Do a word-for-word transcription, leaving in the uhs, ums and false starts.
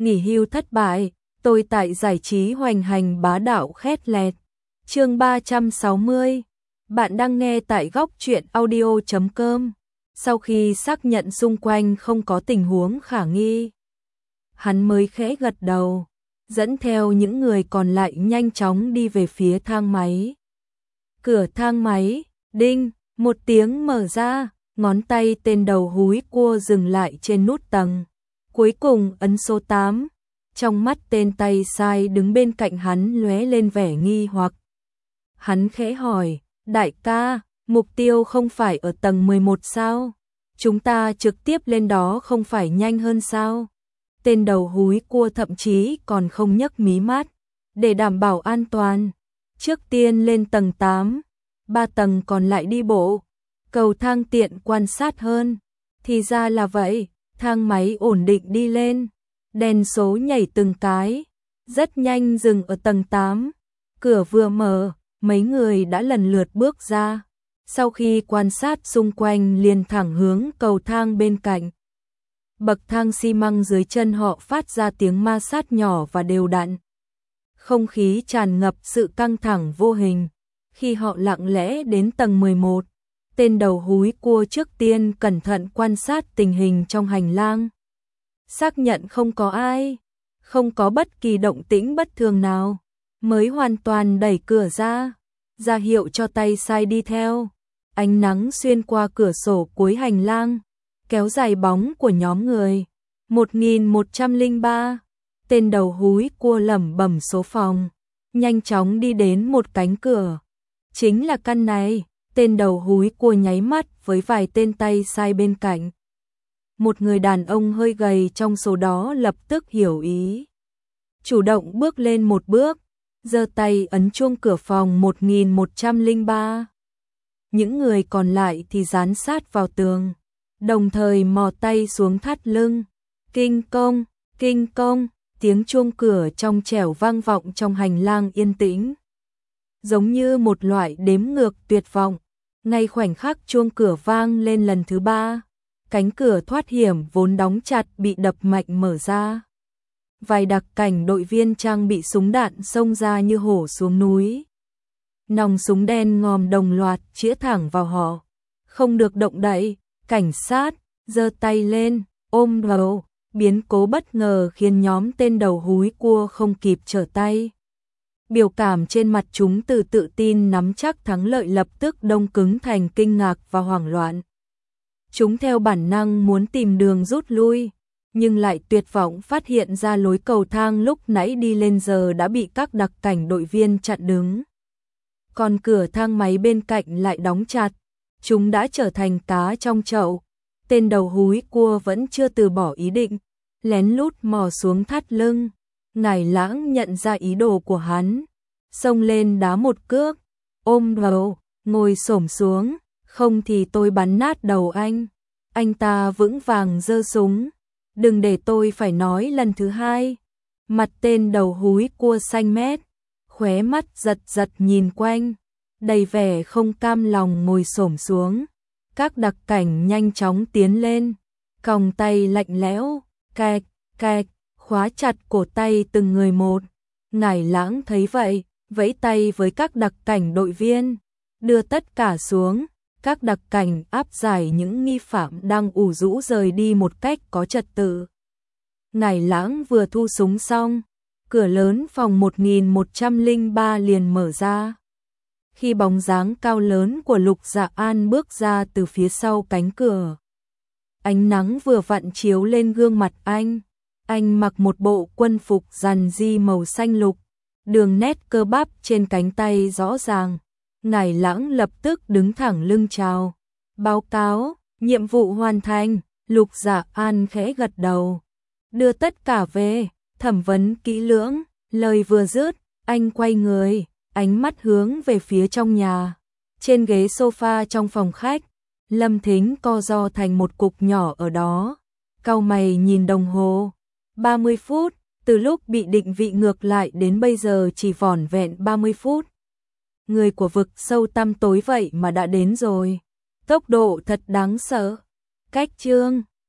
nghỉ hưu thất bại, tôi tại giải trí hoành hành bá đạo khét lẹt. Chương ba trăm sáu mươi. Bạn đang nghe tại góc truyện audio chấm com. Sau khi xác nhận xung quanh không có tình huống khả nghi, hắn mới khẽ gật đầu, dẫn theo những người còn lại nhanh chóng đi về phía thang máy. Cửa thang máy, đinh, một tiếng mở ra, ngón tay tên đầu húi cua dừng lại trên nút tầng. Cuối cùng ấn số tám, trong mắt tên tay sai đứng bên cạnh hắn lóe lên vẻ nghi hoặc. Hắn khẽ hỏi, đại ca, mục tiêu không phải ở tầng mười một sao? Chúng ta trực tiếp lên đó không phải nhanh hơn sao? Tên đầu húi cua thậm chí còn không nhấc mí mắt, để đảm bảo an toàn. Trước tiên lên tầng tám, ba tầng còn lại đi bộ, cầu thang tiện quan sát hơn. Thì ra là vậy, thang máy ổn định đi lên, đèn số nhảy từng cái, rất nhanh dừng ở tầng tám. Cửa vừa mở, mấy người đã lần lượt bước ra. Sau khi quan sát xung quanh liền thẳng hướng cầu thang bên cạnh. Bậc thang xi măng dưới chân họ phát ra tiếng ma sát nhỏ và đều đặn. Không khí tràn ngập sự căng thẳng vô hình. Khi họ lặng lẽ đến tầng mười một, tên đầu húi cua trước tiên cẩn thận quan sát tình hình trong hành lang. Xác nhận không có ai, không có bất kỳ động tĩnh bất thường nào, mới hoàn toàn đẩy cửa ra, ra hiệu cho tay sai đi theo. Ánh nắng xuyên qua cửa sổ cuối hành lang, kéo dài bóng của nhóm người. một nghìn một trăm lẻ ba, tên đầu húi cua lẩm bẩm số phòng, nhanh chóng đi đến một cánh cửa. Chính là căn này, tên đầu húi cua nháy mắt với vài tên tay sai bên cạnh. Một người đàn ông hơi gầy trong số đó lập tức hiểu ý. Chủ động bước lên một bước, giơ tay ấn chuông cửa phòng một nghìn một trăm lẻ ba. Những người còn lại thì dán sát vào tường, đồng thời mò tay xuống thắt lưng. Kinh công, kinh công, tiếng chuông cửa trong trẻo vang vọng trong hành lang yên tĩnh, giống như một loại đếm ngược tuyệt vọng. Ngay khoảnh khắc chuông cửa vang lên lần thứ ba, cánh cửa thoát hiểm vốn đóng chặt bị đập mạnh mở ra. Vài đặc cảnh đội viên trang bị súng đạn xông ra như hổ xuống núi. Nòng súng đen ngòm đồng loạt chĩa thẳng vào họ. Không được động đậy, cảnh sát giơ tay lên, ôm đầu. Biến cố bất ngờ khiến nhóm tên đầu húi cua không kịp trở tay. Biểu cảm trên mặt chúng từ tự tin nắm chắc thắng lợi lập tức đông cứng thành kinh ngạc và hoảng loạn. Chúng theo bản năng muốn tìm đường rút lui, nhưng lại tuyệt vọng phát hiện ra lối cầu thang lúc nãy đi lên giờ đã bị các đặc cảnh đội viên chặn đứng. Còn cửa thang máy bên cạnh lại đóng chặt, chúng đã trở thành cá trong chậu. Tên đầu húi cua vẫn chưa từ bỏ ý định, lén lút mò xuống thắt lưng. Ngải Lãng nhận ra ý đồ của hắn, xông lên đá một cước, ôm đầu, ngồi xổm xuống, không thì tôi bắn nát đầu anh. Anh ta vững vàng giơ súng, đừng để tôi phải nói lần thứ hai. Mặt tên đầu húi cua xanh mét, khóe mắt giật giật nhìn quanh, đầy vẻ không cam lòng ngồi xổm xuống. Các đặc cảnh nhanh chóng tiến lên, còng tay lạnh lẽo, kẹt, kẹt, khóa chặt cổ tay từng người một. Ngải Lãng thấy vậy, vẫy tay với các đặc cảnh đội viên, đưa tất cả xuống. Các đặc cảnh áp giải những nghi phạm đang ủ rũ rời đi một cách có trật tự. Ngải Lãng vừa thu súng xong, cửa lớn phòng một nghìn một trăm lẻ ba liền mở ra. Khi bóng dáng cao lớn của Lục Dạ An bước ra từ phía sau cánh cửa, ánh nắng vừa vặn chiếu lên gương mặt anh. Anh mặc một bộ quân phục rằn ri màu xanh lục, đường nét cơ bắp trên cánh tay rõ ràng. Ngải Lãng lập tức đứng thẳng lưng chào. Báo cáo, nhiệm vụ hoàn thành. Lục Dạ An khẽ gật đầu. Đưa tất cả về, thẩm vấn kỹ lưỡng. Lời vừa dứt, anh quay người, ánh mắt hướng về phía trong nhà. Trên ghế sofa trong phòng khách, Lâm Thính co ro thành một cục nhỏ ở đó. Cau mày nhìn đồng hồ. ba mươi phút, từ lúc bị định vị ngược lại đến bây giờ chỉ vỏn vẹn ba mươi phút. Người của vực sâu tăm tối vậy mà đã đến rồi. Tốc độ thật đáng sợ. Cách chương